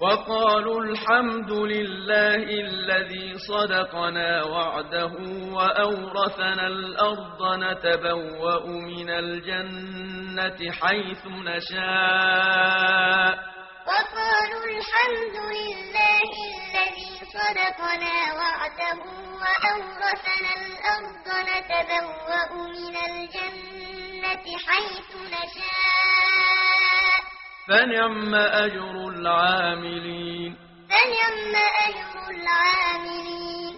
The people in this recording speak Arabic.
وقالوا الحمد لله الذي صدقنا وعده وأورثنا الأرض نتبوأ من الجنة حيث نشاء وقالوا الحمد لله الذي صدقنا وعده وأورثنا الأرض نتبوأ من الجنة حيث نشاء فنعم أجر العاملين فنعم أجر العاملين